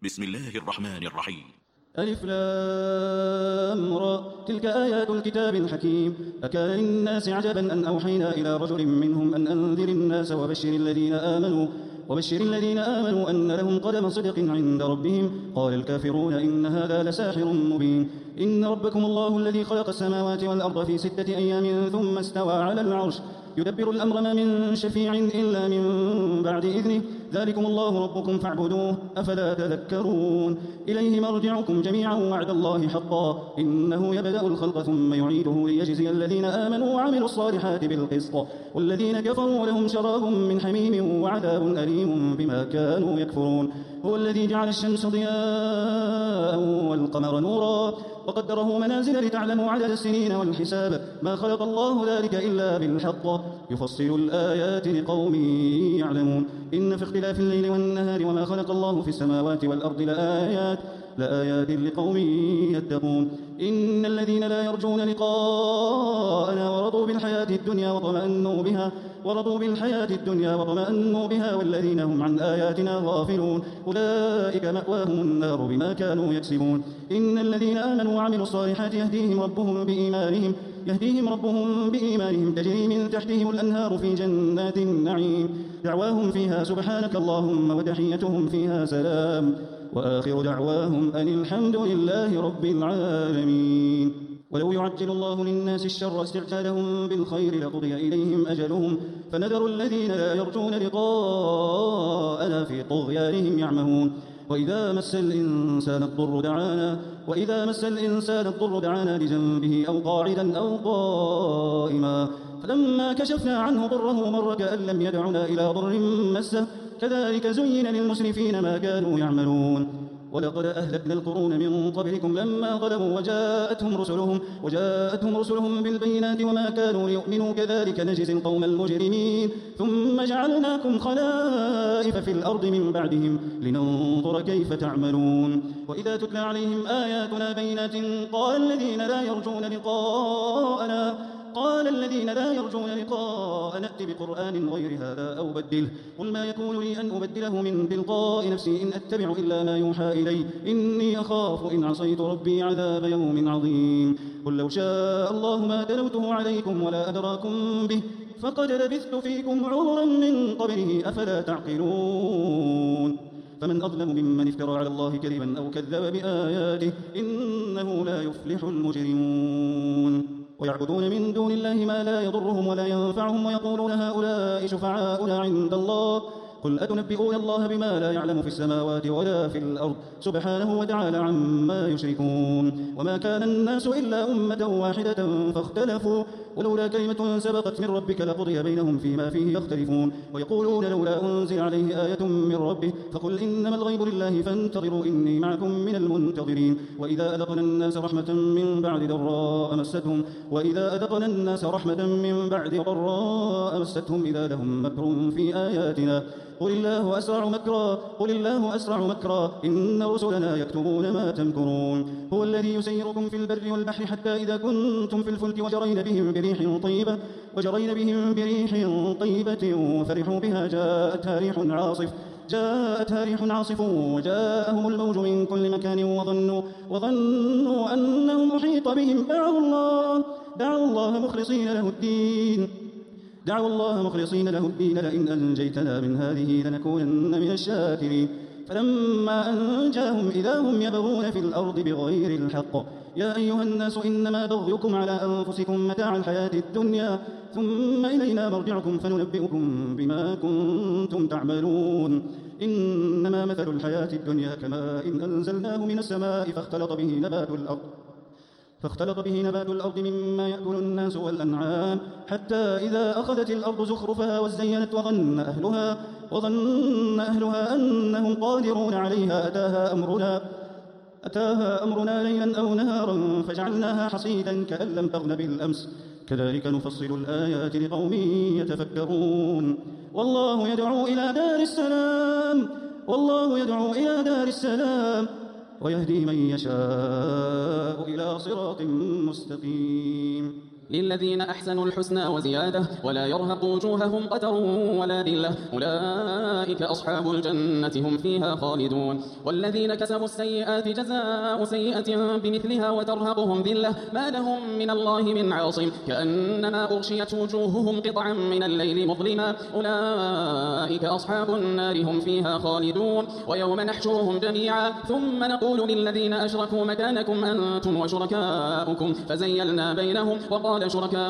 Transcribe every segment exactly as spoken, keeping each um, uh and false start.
بسم الله الرحمن الرحيم. ألف لام را تلك آيات الكتاب الحكيم. أكان للناس عجبا أن أوحينا إلى رجل منهم أن أنذر الناس وبشر الذين آمنوا وبشر الذين آمنوا أن لهم قدم صدق عند ربهم. قال الكافرون إن هذا لساحر مبين. إن ربكم الله الذي خلق السماوات والأرض في ستة أيام ثم استوى على العرش يدبر الأمر ما من شفيع إلا من بعد إذنه ذلكم الله ربكم فاعبدوه أفلا تذكرون. إليه مرجعكم جميعا وعد الله حقا إنه يبدأ الخلق ثم يعيده ليجزي الذين آمنوا وعملوا الصالحات بالقسط والذين كفروا لهم شراب من حميم وعذاب أليم بما كانوا يكفرون. هو الذي جعل الشمس ضياء والقمر نورا وقدره منازل لتعلموا عدد السنين والحساب ما خلق الله ذلك إلا بالحق يفصل الآيات لقوم يعلمون. إن في اختلاف الليل والنهار وما خلق الله في السماوات والأرض لآيات لآيات لقوم يتقون. إن الذين لا يرجون لقاءنا ورضوا بالحياة الدنيا وطمأنوا بها ورضوا بالحياة الدنيا وطمأنوا بها والذين هم عن آياتنا غافلون أولئك مأواهم النار بما كانوا يكسبون. إن الذين آمنوا وعملوا الصالحات يهديهم ربهم بإيمانهم يهديهم ربهم بإيمانهم تجري من تحتهم الأنهار في جنات النعيم دعواهم فيها سبحانك اللهم وتحيتهم فيها سلام وآخر دعواهم أن الحمد لله رب العالمين. ولو يعجل الله للناس الشر استعجالهم بالخير لقضي إليهم أجلهم فنذر الذين لا يرجون لقاءنا في طغيانهم يعمهون. وإذا مس الإنسان الضر دعانا وإذا مس الإنسان الضر دعانا لجنبه أو قاعدا أو قائما فلما كشفنا عنه ضره مر كأن لم يدعنا إلى ضر مسه كذلك زين للمسرفين ما كانوا يعملون. ولقد أهلكنا القرون من قبلكم لما ظلموا وجاءتهم رسلهم وجاءتهم رسلهم بالبينات وما كانوا ليؤمنوا كذلك نجزي القوم المجرمين. ثم جعلناكم خلائف في الأرض من بعدهم لننظر كيف تعملون. وإذا تتلى عليهم آياتنا بينات قال الذين لا يرجون لقاءنا قال الذين لا يرجون لقاء نأتي بقرآن غير هذا أو بدله قل ما يكون لي أن أبدله من تلقاء نفسي إن أتبع إلا ما يوحى إلي إني أخاف إن عصيت ربي عذاب يوم عظيم. قل لو شاء الله ما تلوته عليكم ولا أدراكم به فقد لبثت فيكم عمرا من قبله أفلا تعقلون. فمن أظلم ممن افترى على الله كذبا أو كذب بآياته إنه لا يفلح المجرمون. ويعبدون من دون الله ما لا يضرهم ولا ينفعهم ويقولون هؤلاء شفعاؤنا عند الله قل أتنبئون الله بما لا يعلم في السماوات ولا في الأرض سبحانه وتعالى عما يشركون. وما كان الناس إلا أمة واحدة فاختلفوا ولولا كلمة سبقت من ربك لقضي بينهم فيما فيه يختلفون. ويقولون لولا أنزل عليه آية من ربه فقل إنما الغيب لله فانتظروا إني معكم من المنتظرين. وإذا أذقنا الناس رحمة من بعد ضراء مستهم وإذا أذقنا الناس رحمة من بعد ضراء مستهم إذا لهم مكر في آياتنا قل الله أسرع مكرا قل الله أسرع مكرا إن رسلنا يكتبون ما تمكرون. هو الذي يسيركم في البر والبحر حتى إذا كنتم في الفلك وجرين بهم بريح طيبة وجرين بهم بريح طيبة وفرحوا بها جاءتها ريح عاصف جاءتها ريح عاصف وجاءهم الموج من كل مكان وظنوا وظنوا أنهم محيط بهم دعوا الله دعوا الله مخلصين له الدين دعوا الله مخلصين له الدين لئن أنجيتنا من هذه لنكونن من الشاكرين. فلما أنجاهم إذا هم يبغون في الأرض بغير الحق يا أيها الناس إنما بغيكم على أنفسكم متاع الحياة الدنيا ثم إلينا مرجعكم فننبئكم بما كنتم تعملون. إنما مثل الحياة الدنيا كماء إن أنزلناه من السماء فاختلط به نبات الأرض فاختلط به نبات الأرض مما يأكل الناس والأنعام حتى إذا أخذت الأرض زخرفها وزينت وظن أهلها, وظن أهلها أنهم قادرون عليها أتاها أمرنا, أتاها أمرنا ليلا أو نهارا فجعلناها حصيدا كأن لم تغن بالأمس كذلك نفصل الآيات لقوم يتفكرون. والله يدعو إلى دار السلام والله يدعو إلى دار السلام ويهدي من يشاء إلى صراط مستقيم. للذين أحسنوا الحسنى وزيادة ولا يرهق وجوههم قتر ولا ذلة أولئك أصحاب الجنة هم فيها خالدون والذين كسبوا السيئات جزاء سيئة بمثلها وترهقهم ذلة ما لهم من الله من عاصم كأنما أغشيت وجوههم قطعا من الليل مظلما أولئك أصحاب النار هم فيها خالدون ويوم نحشرهم جميعا ثم نقول للذين أشركوا مكانكم أنتم وشركاؤكم فزيلنا بينهم وقال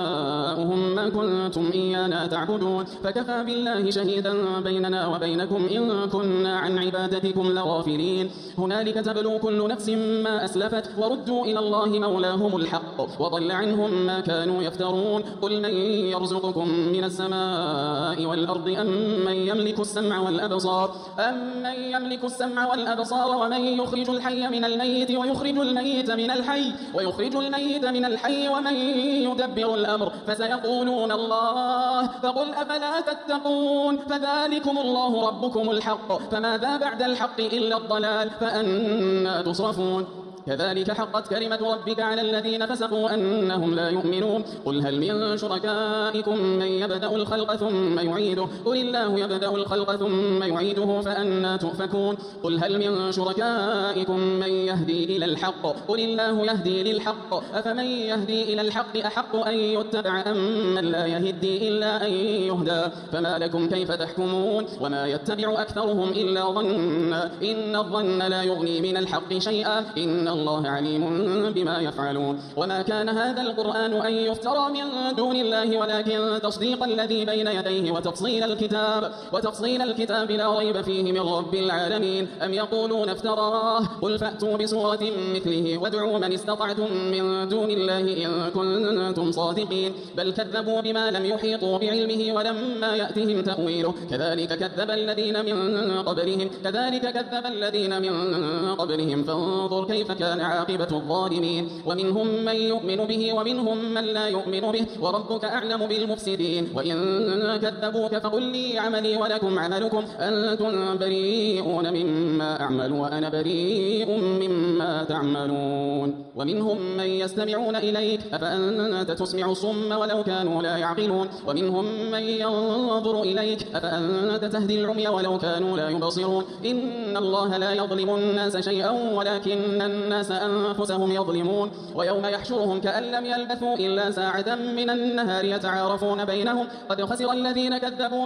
شركاؤهم ما كنتم إيانا تعبدون فكفى بالله شهيدا بيننا وبينكم إن كنا عن عبادتكم لغافلين هنالك تبلو كل نفس ما أسلفت وردوا إلى الله مولاهم الحق وضل عنهم ما كانوا يفترون قل من يرزقكم من السماء والأرض أم من يملك السمع والأبصار أم من يملك السمع والأبصار ومن يخرج الحي من الميت ويخرج الميت من الحي ويخرج الميت من الحي ومن يدبر الأمر فسيقولون الله فقل أفلا تتقون فذلكم الله ربكم الحق فماذا بعد الحق إلا الضلال فأنا تصرفون كذلك حقت كلمة ربك على الذين فسقوا أنهم لا يؤمنون قل هل من شركائكم من يبدأ الخلق ثم يعيده قل الله يبدأ الخلق ثم يعيده فأنا تؤفكون قل هل من شركائكم من يهدي إلى الحق قل الله يهدي للحق أفمن يهدي إلى الحق أحق أن يتبع أم من لا يهدي إلا أن يهدى فما لكم كيف تحكمون وما يتبع أكثرهم إلا ظنا إن الظن لا يغني من الحق شيئا إن الله عليم بما يفعلون وما كان هذا القرآن أن يفترى من دون الله ولكن تصديق الذي بين يديه وتفصيل الكتاب وتفصيل الكتاب لا ريب فيه من رب العالمين أم يقولون افتراه قل فأتوا بسورة مثله وادعوا من استطعتم من دون الله إن كنتم صادقين بل كذبوا بما لم يحيطوا بعلمه ولما يأتهم تأويله كذلك كذب الذين من قبلهم كذلك كذب الذين من قبلهم فانظر كيف كان عاقبة الظالمين ومنهم من يؤمن به ومنهم من لا يؤمن به وربك أعلم بالمفسدين وإن كذبوك فقل لي عملي ولكم عملكم أنتم بريئون مما أعمل وأنا بريء مما تعملون ومنهم من يستمعون إليك أفأنت تسمع الصم ولو كانوا لا يعقلون ومنهم من ينظر إليك أفأنت تهدي العمي ولو كانوا لا يبصرون إن الله لا يظلم الناس شيئا ولكن الناس أنفسهم يظلمون ويوم يحشرهم كأن لم يلبثوا إلا ساعة من النهار يتعارفون بينهم قد خسر الذين كذبوا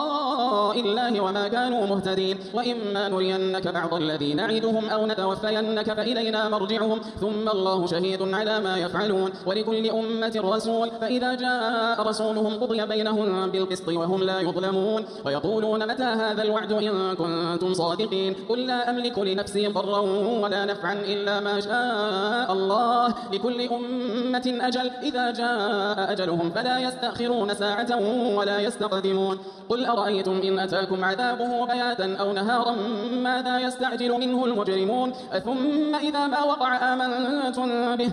بلقاء الله وما كانوا مهتدين وإما نرينك بعض الذي نعدهم أو نتوفينك فإلينا مرجعهم ثم الله شهيد على ما يفعلون ولكل أمة رسول فإذا جاء رسولهم قضي بينهم بالقسط وهم لا يظلمون ويقولون متى هذا الوعد إن كنتم صادقين قل لا أملك لنفسي ضرا ولا نفعا إلا ما شاء الله لكل أمة أجل إذا جاء أجلهم فلا يستأخرون ساعة ولا يستقدمون قل أرأيتم إن أتاكم عذابه بياتا أو نهارا ماذا يستعجل منه المجرمون ثم إذا ما وقع آمنتم به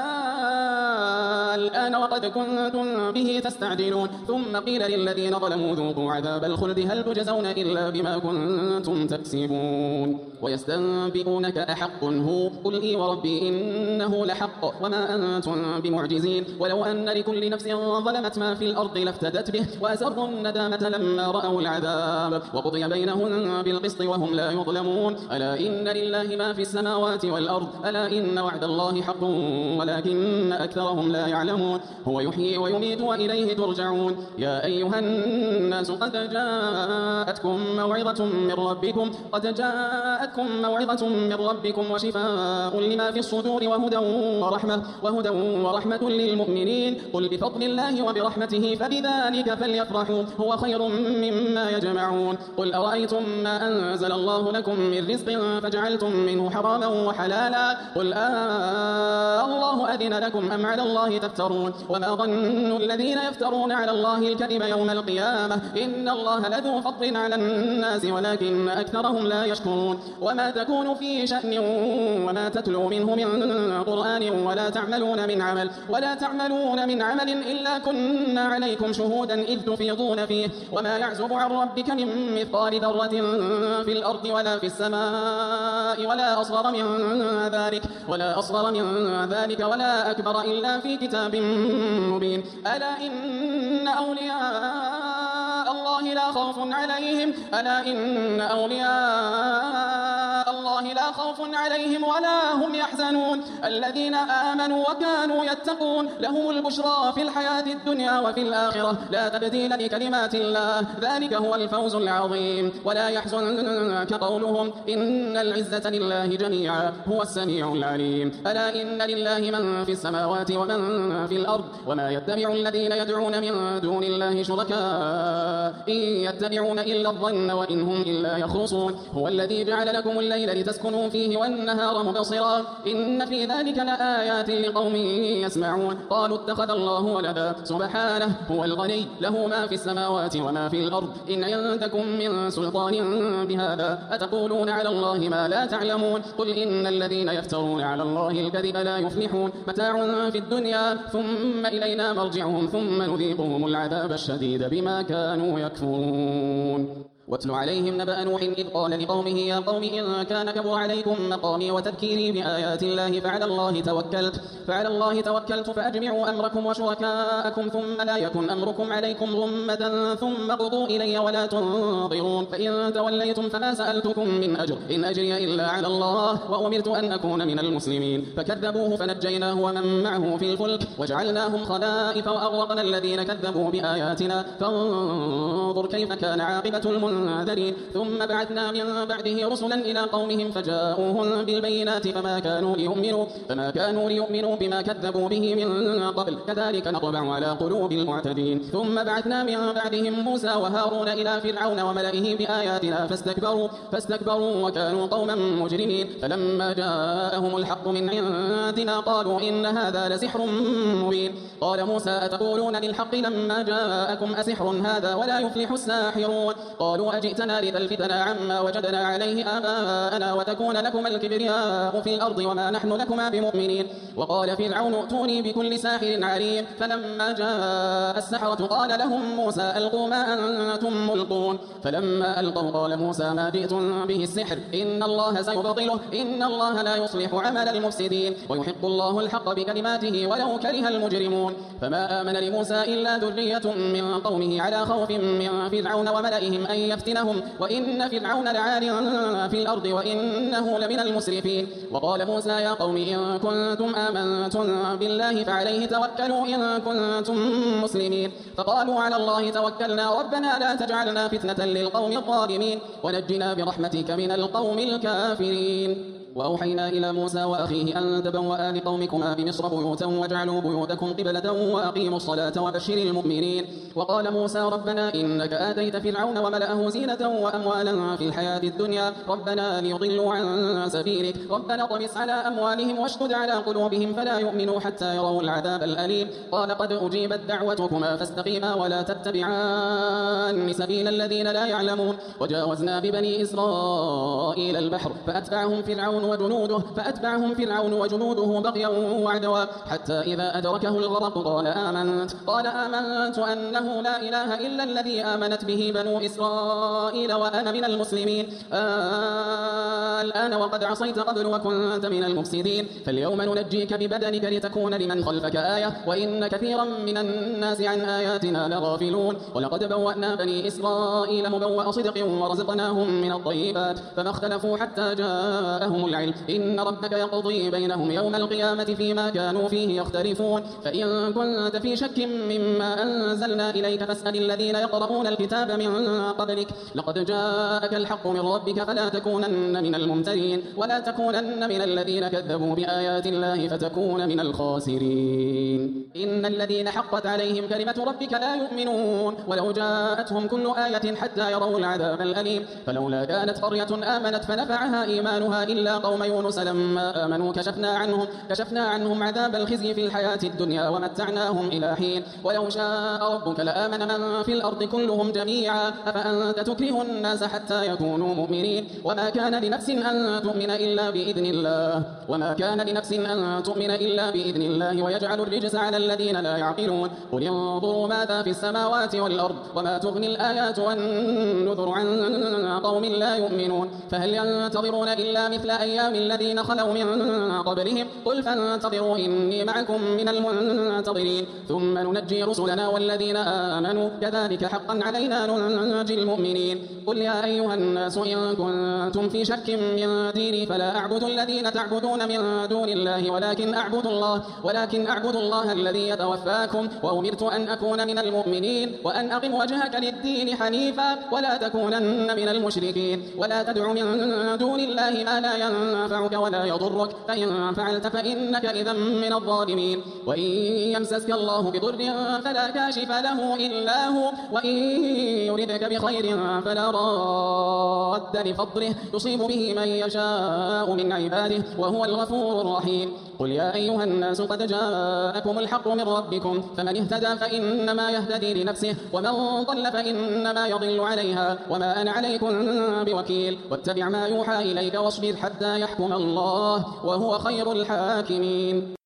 الآن وقد كنتم به تستعجلون ثم قيل للذين ظلموا ذوقوا عذاب الخلد هل تجزون إلا بما كنتم تكسبون ويستنبئونك أحق هو قل إي وربي إنه لحق وما أنتم بمعجزين ولو أن لكل نفس ظلمت ما في الأرض لافتدت به وأسروا الندامة لما رأوا العذاب وقضي بينهم بالقسط وهم لا يظلمون ألا إن لله ما في السماوات والأرض ألا إن وعد الله حق ولكن أكثرهم لا يعلمون هو يحيي ويميت وإليه ترجعون يا أيها الناس قد جاءتكم موعظة من ربكم قد جاءتكم موعظة من ربكم وشفاء لما في الصدور وهدى ورحمة وهدى ورحمة للمؤمنين قل بفضل الله وبرحمته فبذلك فليفرحوا هو خير مما يجمعون قل أرأيتم ما أنزل الله لكم من رزق فجعلتم منه حراما وحلالا قل آه الله أذن لكم أم على الله تفترون وما ظن الذين يفترون على الله الكذب يوم القيامة إن الله لذو فضل على الناس ولكن أكثرهم لا يشكرون وما تكون في شأن وما وما تتلو منه من قرآن ولا تعملون من عمل ولا تعملون من عمل إلا كنا عليكم شهودا إذ تفيضون فيه وما يعزب عن ربك من مثقال ذرة في الأرض ولا في السماء ولا أصغر من ذلك ولا أصغر من ذلك ولا أكبر إلا في كتاب مبين. ألا إن أولياء الله لا خوف عليهم ألا إن أولياء الله لا خوف عليهم ولا هم يحزنون الذين آمنوا وكانوا يتقون لهم البشرى في الحياة الدنيا وفي الآخرة لا تبديل لكلمات الله ذلك هو الفوز العظيم. ولا يحزنك قولهم إن العزة لله جميعا هو السميع العليم. ألا إن لله من في السماوات ومن في الأرض وما يتبع الذين يدعون من دون الله شركاء إن يتبعون إلا الظن وإن هم إلا يخرصون. هو الذي جعل لكم الليل لتسكنوا فيه والنهار مبصرا إن في ذلك لآيات لقوم يسمعون. قالوا اتخذ الله ولدا سبحانه هو الغني له ما في السماوات وما في الأرض إن عندكم من سلطان بهذا أتقولون على الله ما لا تعلمون. قل إن الذين يفترون على الله الكذب لا يفلحون متاع في الدنيا ثم إلينا مرجعهم ثم نذيقهم العذاب الشديد بما كانوا يكفرون. واتل عليهم نبأ نوح إذ قال لقومه يا قوم إن كان كبر عليكم مقامي وتذكيري بآيات الله فعلى الله توكلت فعلى الله توكلت فأجمعوا أمركم وشركاءكم ثم لا يكن أمركم عليكم غمة ثم اقضوا إلي ولا تنظرون. فإن توليتم فما سألتكم من أجر إن أجري إلا على الله وأمرت أن أكون من المسلمين. فكذبوه فنجيناه ومن معه في الفلك وجعلناهم خلائف وأغرقنا الذين كذبوا بآياتنا فانظر كيف كان عاقبة المنذرين. ثم بعثنا من بعده رسلا إلى قومهم فجاءوهم بالبينات فما كانوا ليؤمنوا فما كانوا ليؤمنوا بما كذبوا به من قبل كذلك نطبع على قلوب المعتدين. ثم بعثنا من بعدهم موسى وهارون إلى فرعون وملئه بآياتنا فاستكبروا فاستكبروا وكانوا قوما مجرمين. فلما جاءهم الحق من عندنا قالوا إن هذا لسحر مبين. قال موسى أتقولون للحق لما جاءكم أسحر هذا ولا يفلح الساحرون. قالوا أجئتنا لتلفتنا عما وجدنا عليه آباءنا وتكون لكما الكبرياء في الأرض وما نحن لكما بمؤمنين. وقال فرعون ائتوني بكل ساحر عليم. فلما جاء السحرة قال لهم موسى ألقوا ما أنتم ملقون. فلما ألقوا قال موسى ما جئتم به السحر إن الله سيبطله إن الله لا يصلح عمل المفسدين ويحق الله الحق بكلماته ولو كره المجرمون. فما آمن لموسى إلا ذرية من قومه على خوف من فرعون وملئهم أن يفتنهم وإن فرعون لعال في الأرض وإنه لمن المسرفين. وقال موسى يا قوم إن كنتم آمنتم بالله فعليه توكلوا إن كنتم مسلمين. فقالوا على الله توكلنا ربنا لا تجعلنا فتنة للقوم الظالمين ونجنا برحمتك من القوم الكافرين. وأوحينا إلى موسى وأخيه أن تبوأ لقومكما بمصر بيوتا واجعلوا بيوتكم قبلة وأقيموا الصلاة وبشر المؤمنين. وقال موسى ربنا إنك آتيت فرعون وملأه زينة وأموالا في الحياة الدنيا ربنا ليضلوا عن سبيلك ربنا طمس على أموالهم واشدد على قلوبهم فلا يؤمنوا حتى يروا العذاب الأليم. قال قد أجيبت دعوتكما فاستقيما ولا تتبعان سبيل الذين لا يعلمون. وجاوزنا ببني إسرائيل البحر فأتبعهم فرعون وجنوده فأتبعهم فرعون وجنوده بغيا وعدوا حتى إذا أدركه الغرق قال آمنت قال آمنت أنه لا إله إلا الذي آمنت به بنو إسرائيل وأنا من المسلمين. آه الآن وقد عصيت قبل وكنت من المفسدين فاليوم ننجيك ببدنك لتكون لمن خلفك آية وإن كثيرا من الناس عن آياتنا لغافلون. ولقد بوأنا بني إسرائيل مبوأ صدق ورزقناهم من الطيبات فما اختلفوا حتى جاءهم العلم إن ربك يقضي بينهم يوم القيامة فيما كانوا فيه يختلفون. فإن كنت في شك مما أنزلنا إليك فاسأل الذين يقرؤون الكتاب من قبلك لقد جاءك الحق من ربك فلا تكونن من الممترين ولا تكونن من الذين كذبوا بآيات الله فتكون من الخاسرين. إن الذين حقت عليهم كلمة ربك لا يؤمنون ولو جاءتهم كل آية حتى يروا العذاب الأليم. فلولا كانت قرية آمنت فنفعها إيمانها إلا قوم يونس لما آمنوا كشفنا عنهم كشفنا عنهم عذاب الخزي في الحياة الدنيا ومتعناهم إلى حين. ولو شاء ربك لآمن من في الأرض كلهم جميعا أفأنت أنت تكره الناس حتى يكونوا مؤمنين وما كان لنفس أن تؤمن إلا بإذن الله وما كان لنفس أن تؤمن إلا بإذن الله ويجعل الرجس على الذين لا يعقلون قل انظروا ماذا في السماوات والأرض وما تغني الآيات والنذر عن قوم لا يؤمنون فهل ينتظرون إلا مثل أيام الذين خلوا من قبلهم قل فانتظروا إني معكم من المنتظرين ثم ننجي رسلنا والذين آمنوا كذلك حقا علينا ننجي المؤمنين قل يا أيها الناس إن كنتم في شك من ديني فلا أعبد الذين تعبدون من دون الله ولكن أعبد الله ولكن أعبد الله الذي يتوفاكم وأمرت أن أكون من المؤمنين وأن أقم وجهك للدين حنيفا ولا تكونن من المشركين ولا تدع من دون الله ما لا ينفعك ولا يضرك فإن فعلت فإنك إذا من الظالمين وإن يمسسك الله بضر فلا كاشف له إلا هو وإن يردك بخير فلا راد لفضله يصيب به من يشاء من عباده وهو الغفور الرحيم قل يا أيها الناس قد جاءكم الحق من ربكم فمن اهتدى فإنما يهتدي لنفسه ومن ضل فإنما يضل عليها وما أنا عليكم بوكيل واتبع ما يوحى إليك واصبر حتى يحكم الله وهو خير الحاكمين